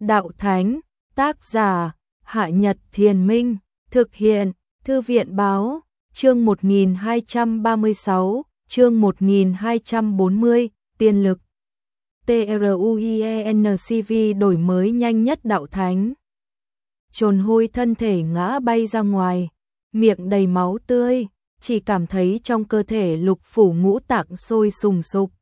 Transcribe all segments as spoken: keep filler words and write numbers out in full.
Đạo Thánh, tác giả, Hạ Nhật Thiền Minh, thực hiện, Thư viện Báo, chương một nghìn hai trăm ba mươi sáu, chương một nghìn hai trăm bốn mươi, Tiên lực. TRUIENCV đổi mới nhanh nhất Đạo Thánh. Trồn hôi thân thể ngã bay ra ngoài, miệng đầy máu tươi, chỉ cảm thấy trong cơ thể lục phủ ngũ tạng sôi sùng sục.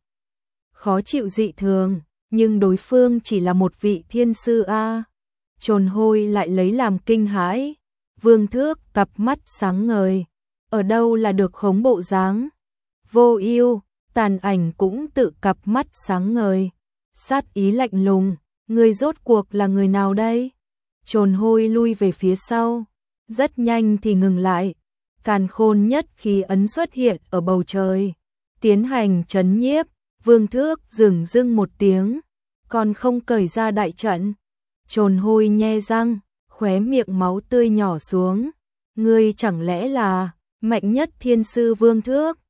Khó chịu dị thường, nhưng đối phương chỉ là một vị thiên sư a. Trồn hôi lại lấy làm kinh hãi. Vương Thước cặp mắt sáng ngời, ở đâu là được khống bộ dáng. Vô Ưu, Tàn Ảnh cũng tự cặp mắt sáng ngời, sát ý lạnh lùng, người rốt cuộc là người nào đây? Trồn hôi lui về phía sau, rất nhanh thì ngừng lại. Càn khôn nhất khí ấn xuất hiện ở bầu trời, tiến hành trấn nhiếp. Vương Thước dửng dưng một tiếng, còn không cởi ra đại trận. Trồn hôi nhe răng, khóe miệng máu tươi nhỏ xuống. Ngươi chẳng lẽ là mạnh nhất thiên sư Vương Thước?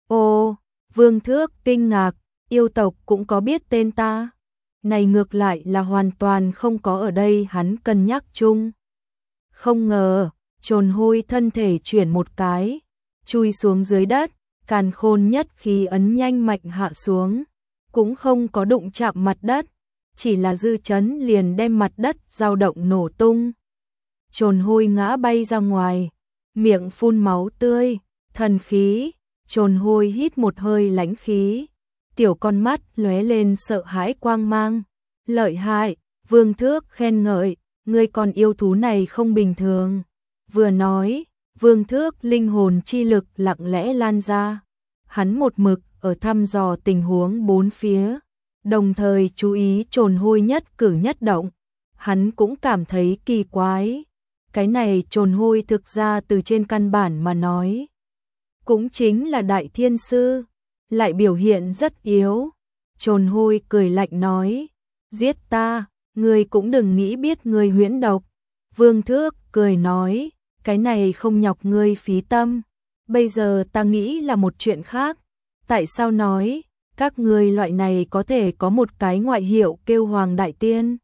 Ồ, Vương Thước kinh ngạc, yêu tộc cũng có biết tên ta. Này ngược lại là hoàn toàn không có ở đây hắn cân nhắc chung. Không ngờ, trồn hôi thân thể chuyển một cái, chui xuống dưới đất. Càn khôn nhất khí ấn nhanh mạnh hạ xuống, cũng không có đụng chạm mặt đất, chỉ là dư chấn liền đem mặt đất dao động nổ tung. Trồn hôi ngã bay ra ngoài, miệng phun máu tươi, thần khí. Trồn hôi hít một hơi lãnh khí, tiểu con mắt lóe lên sợ hãi quang mang. Lợi hại, Vương Thước khen ngợi, ngươi con yêu thú này không bình thường. Vừa nói, Vương Thước linh hồn chi lực lặng lẽ lan ra. Hắn một mực ở thăm dò tình huống bốn phía, đồng thời chú ý trồn hôi nhất cử nhất động. Hắn cũng cảm thấy kỳ quái. Cái này trồn hôi thực ra từ trên căn bản mà nói, cũng chính là đại thiên sư, lại biểu hiện rất yếu. Trồn hôi cười lạnh nói, giết ta, ngươi cũng đừng nghĩ biết ngươi huyễn độc. Vương Thước cười nói, cái này không nhọc ngươi phí tâm. Bây giờ ta nghĩ là một chuyện khác. Tại sao nói, các ngươi loại này có thể có một cái ngoại hiệu kêu Hoàng Đại Tiên?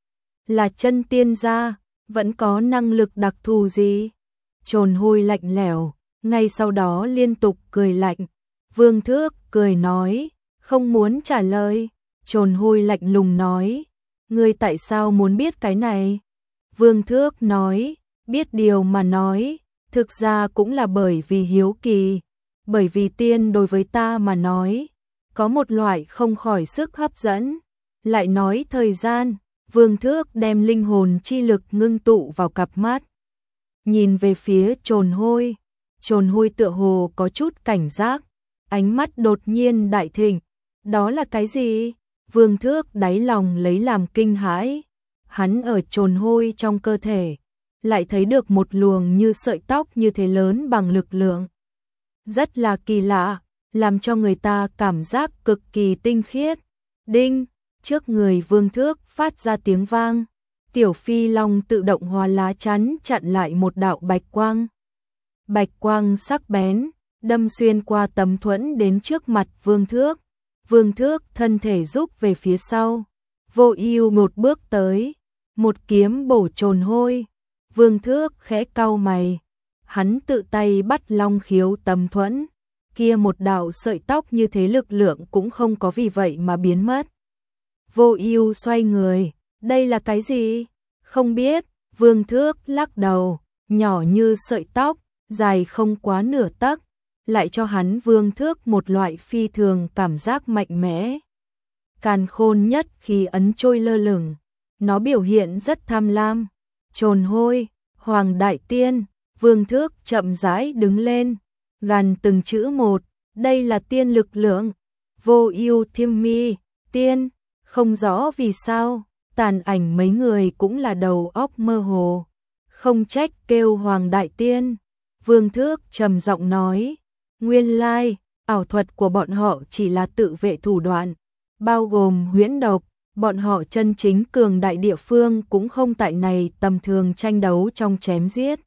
Là chân tiên gia, vẫn có năng lực đặc thù gì? Trồn hôi lạnh lẽo, ngay sau đó liên tục cười lạnh. Vương Thước cười nói, không muốn trả lời. Trồn hôi lạnh lùng nói, ngươi tại sao muốn biết cái này? Vương Thước nói, biết điều mà nói, thực ra cũng là bởi vì hiếu kỳ, bởi vì tiên đối với ta mà nói, có một loại không khỏi sức hấp dẫn. Lại nói thời gian, Vương Thước đem linh hồn chi lực ngưng tụ vào cặp mắt, nhìn về phía trồn hôi. Trồn hôi tựa hồ có chút cảnh giác, ánh mắt đột nhiên đại thịnh. Đó là cái gì? Vương Thước đáy lòng lấy làm kinh hãi. Hắn ở trồn hôi trong cơ thể lại thấy được một luồng như sợi tóc như thế lớn bằng lực lượng. Rất là kỳ lạ, làm cho người ta cảm giác cực kỳ tinh khiết. Đinh, trước người Vương Thước phát ra tiếng vang. Tiểu phi long tự động hóa lá chắn chặn lại một đạo bạch quang. Bạch quang sắc bén, đâm xuyên qua tấm thuẫn đến trước mặt Vương Thước. Vương Thước thân thể rút về phía sau. Vô Ưu một bước tới, một kiếm bổ trồn hôi. Vương Thước khẽ cau mày, hắn tự tay bắt long khiếu tấm thuẫn, kia một đạo sợi tóc như thế lực lượng cũng không có vì vậy mà biến mất. Vô Ưu xoay người, đây là cái gì? Không biết. Vương Thước lắc đầu, nhỏ như sợi tóc, dài không quá nửa tấc, lại cho hắn Vương Thước một loại phi thường cảm giác mạnh mẽ. Càn khôn nhất khí ấn trôi lơ lửng, nó biểu hiện rất tham lam. Trồn hôi, Hoàng Đại Tiên. Vương Thước chậm rãi đứng lên, gằn từng chữ một, đây là tiên lực lượng. Vô Ưu thiêm mi, tiên, không rõ vì sao, Tàn Ảnh mấy người cũng là đầu óc mơ hồ. Không trách kêu Hoàng Đại Tiên. Vương Thước trầm giọng nói, nguyên lai, ảo thuật của bọn họ chỉ là tự vệ thủ đoạn, bao gồm huyễn độc. Bọn họ chân chính cường đại địa phương cũng không tại này tầm thường tranh đấu trong chém giết,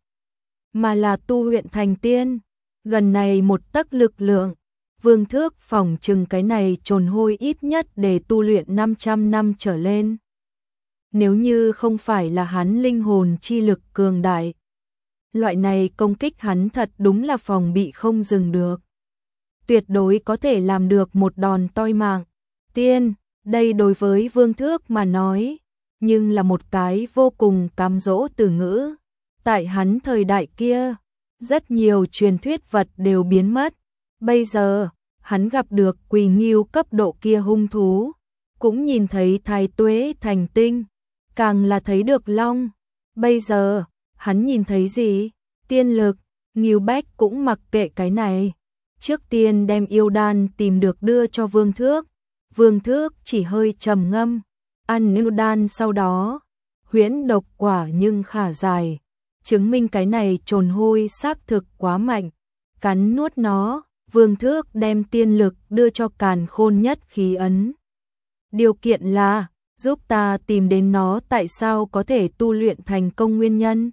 mà là tu luyện thành tiên. Gần này một tấc lực lượng, Vương Thước phỏng chừng cái này trồn hôi ít nhất để tu luyện năm trăm năm trở lên. nếu như không phải là hắn linh hồn chi lực cường đại. Loại này công kích hắn thật đúng là phòng bị không dừng được. Tuyệt đối có thể làm được một đòn toi mạng. Tiên, đây đối với Vương Thước mà nói, nhưng là một cái vô cùng cám dỗ từ ngữ. Tại hắn thời đại kia, rất nhiều truyền thuyết vật đều biến mất. Bây giờ, hắn gặp được Quỳ Ngưu cấp độ kia hung thú, cũng nhìn thấy Thái Tuế thành tinh, càng là thấy được long. Bây giờ, hắn nhìn thấy gì? Tiên lực. Ngưu Bách cũng mặc kệ cái này. Trước tiên đem yêu đan tìm được đưa cho Vương Thước. Vương Thước chỉ hơi trầm ngâm, ăn yêu đan sau đó, huyễn độc quả nhưng khả dài, chứng minh cái này trồn hôi xác thực quá mạnh. Cắn nuốt nó, Vương Thước đem tiên lực đưa cho Càn Khôn Nhất Khí Ấn. Điều kiện là, giúp ta tìm đến nó tại sao có thể tu luyện thành công nguyên nhân.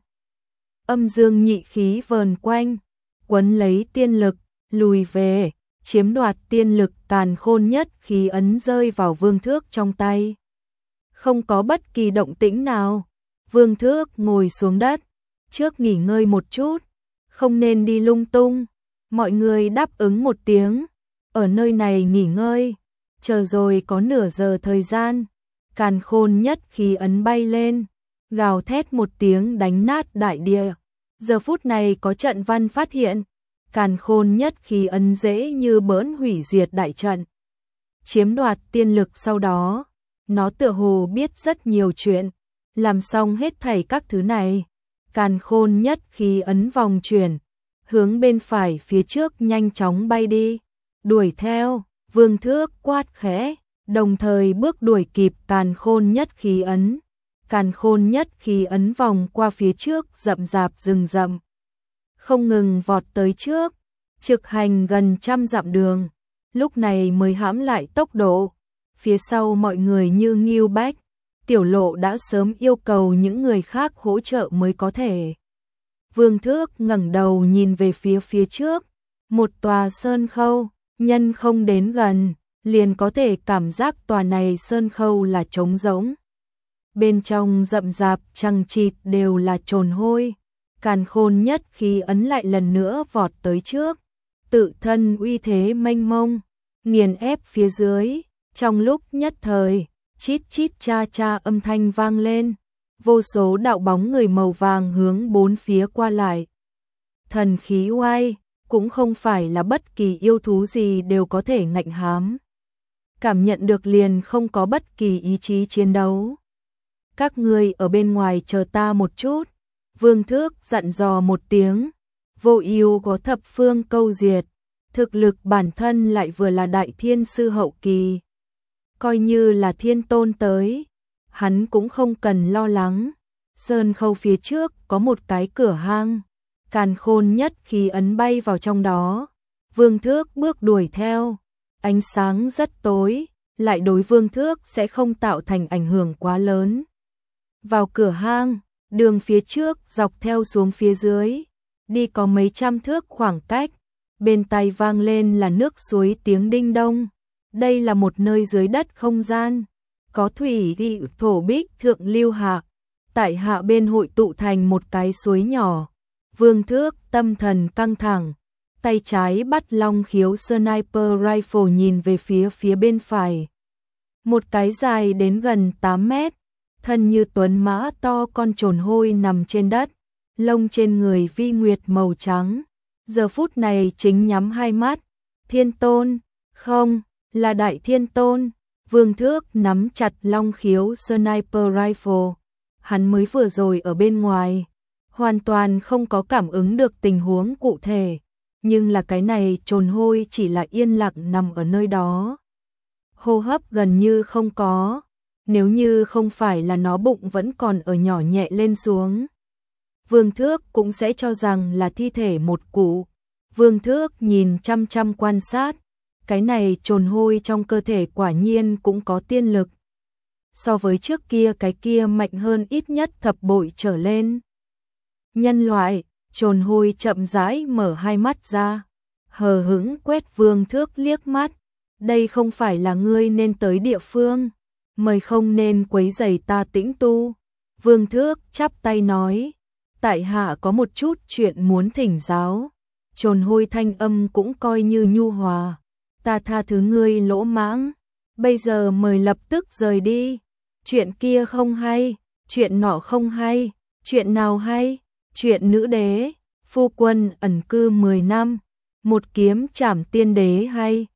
Âm dương nhị khí vờn quanh, quấn lấy tiên lực, lùi về, chiếm đoạt tiên lực. Càn Khôn Nhất Khí Ấn rơi vào Vương Thước trong tay. Không có bất kỳ động tĩnh nào. Vương Thước ngồi xuống đất, trước nghỉ ngơi một chút, không nên đi lung tung. Mọi người đáp ứng một tiếng, ở nơi này nghỉ ngơi, chờ rồi có nửa giờ thời gian. Càn Khôn Nhất Khí Ấn bay lên, gào thét một tiếng đánh nát đại địa. Giờ phút này có trận văn phát hiện, Càn Khôn Nhất Khí Ấn dễ như bỡn hủy diệt đại trận. Chiếm đoạt tiên lực sau đó, nó tựa hồ biết rất nhiều chuyện, làm xong hết thảy các thứ này. Càn Khôn Nhất Khí Ấn vòng chuyển, hướng bên phải phía trước nhanh chóng bay đi, đuổi theo. Vương Thước quát khẽ, đồng thời bước đuổi kịp Càn Khôn Nhất Khí Ấn. Càn Khôn Nhất Khí Ấn vòng qua phía trước rậm rạp rừng rậm, không ngừng vọt tới trước, trực hành gần trăm dặm đường, lúc này mới hãm lại tốc độ. Phía sau mọi người như Ngưu Bách, Tiểu Lộ đã sớm yêu cầu những người khác hỗ trợ mới có thể. Vương Thước ngẩng đầu nhìn về phía phía trước, một tòa sơn khâu, nhân không đến gần, liền có thể cảm giác tòa này sơn khâu là trống rỗng. Bên trong rậm rạp chằng chịt đều là trồn hôi. Càn Khôn Nhất Khí Ấn lại lần nữa vọt tới trước, tự thân uy thế mênh mông, nghiền ép phía dưới. Trong lúc nhất thời, chít chít cha cha âm thanh vang lên, vô số đạo bóng người màu vàng hướng bốn phía qua lại. Thần khí oai, cũng không phải là bất kỳ yêu thú gì đều có thể ngạnh hám. Cảm nhận được liền không có bất kỳ ý chí chiến đấu. Các ngươi ở bên ngoài chờ ta một chút. Vương Thước dặn dò một tiếng. Vô Ưu có thập phương câu diệt, thực lực bản thân lại vừa là đại thiên sư hậu kỳ. Coi như là thiên tôn tới, hắn cũng không cần lo lắng. Sơn khâu phía trước có một cái cửa hang, Càn Khôn Nhất Khí Ấn bay vào trong đó. Vương Thước bước đuổi theo, ánh sáng rất tối, lại đối Vương Thước sẽ không tạo thành ảnh hưởng quá lớn. Vào cửa hang, đường phía trước dọc theo xuống phía dưới, đi có mấy trăm thước khoảng cách, bên tai vang lên là nước suối tiếng đinh đông. Đây là một nơi dưới đất không gian, có thủy thị thổ bích thượng lưu hạ, tại hạ bên hội tụ thành một cái suối nhỏ. Vương Thước tâm thần căng thẳng, tay trái bắt long khiếu sniper rifle nhìn về phía phía bên phải. Một cái dài đến gần tám mét, thân như tuấn mã to con trồn hôi nằm trên đất, lông trên người vi nguyệt màu trắng. Giờ phút này chính nhắm hai mắt. Thiên tôn, không, là Đại Thiên Tôn. Vương Thước nắm chặt long khiếu sniper rifle. Hắn mới vừa rồi ở bên ngoài, hoàn toàn không có cảm ứng được tình huống cụ thể, nhưng là cái này trồn hôi chỉ là yên lặng nằm ở nơi đó. Hô hấp gần như không có, nếu như không phải là nó bụng vẫn còn ở nhỏ nhẹ lên xuống, Vương Thước cũng sẽ cho rằng là thi thể một cụ. Vương Thước nhìn chăm chăm quan sát, cái này trồn hôi trong cơ thể quả nhiên cũng có tiên lực. So với trước kia cái kia mạnh hơn ít nhất thập bội trở lên. Nhân loại, trồn hôi chậm rãi mở hai mắt ra, hờ hững quét Vương Thước liếc mắt. Đây không phải là ngươi nên tới địa phương. mời không nên quấy rầy ta tĩnh tu. Vương Thước chắp tay nói, tại hạ có một chút chuyện muốn thỉnh giáo. Trồn Hôi thanh âm cũng coi như nhu hòa, ta tha thứ ngươi lỗ mãng, bây giờ mời lập tức rời đi. Chuyện kia không hay, chuyện nọ không hay, chuyện nào hay? Chuyện nữ đế, phu quân ẩn cư mười năm, một kiếm trảm tiên đế hay?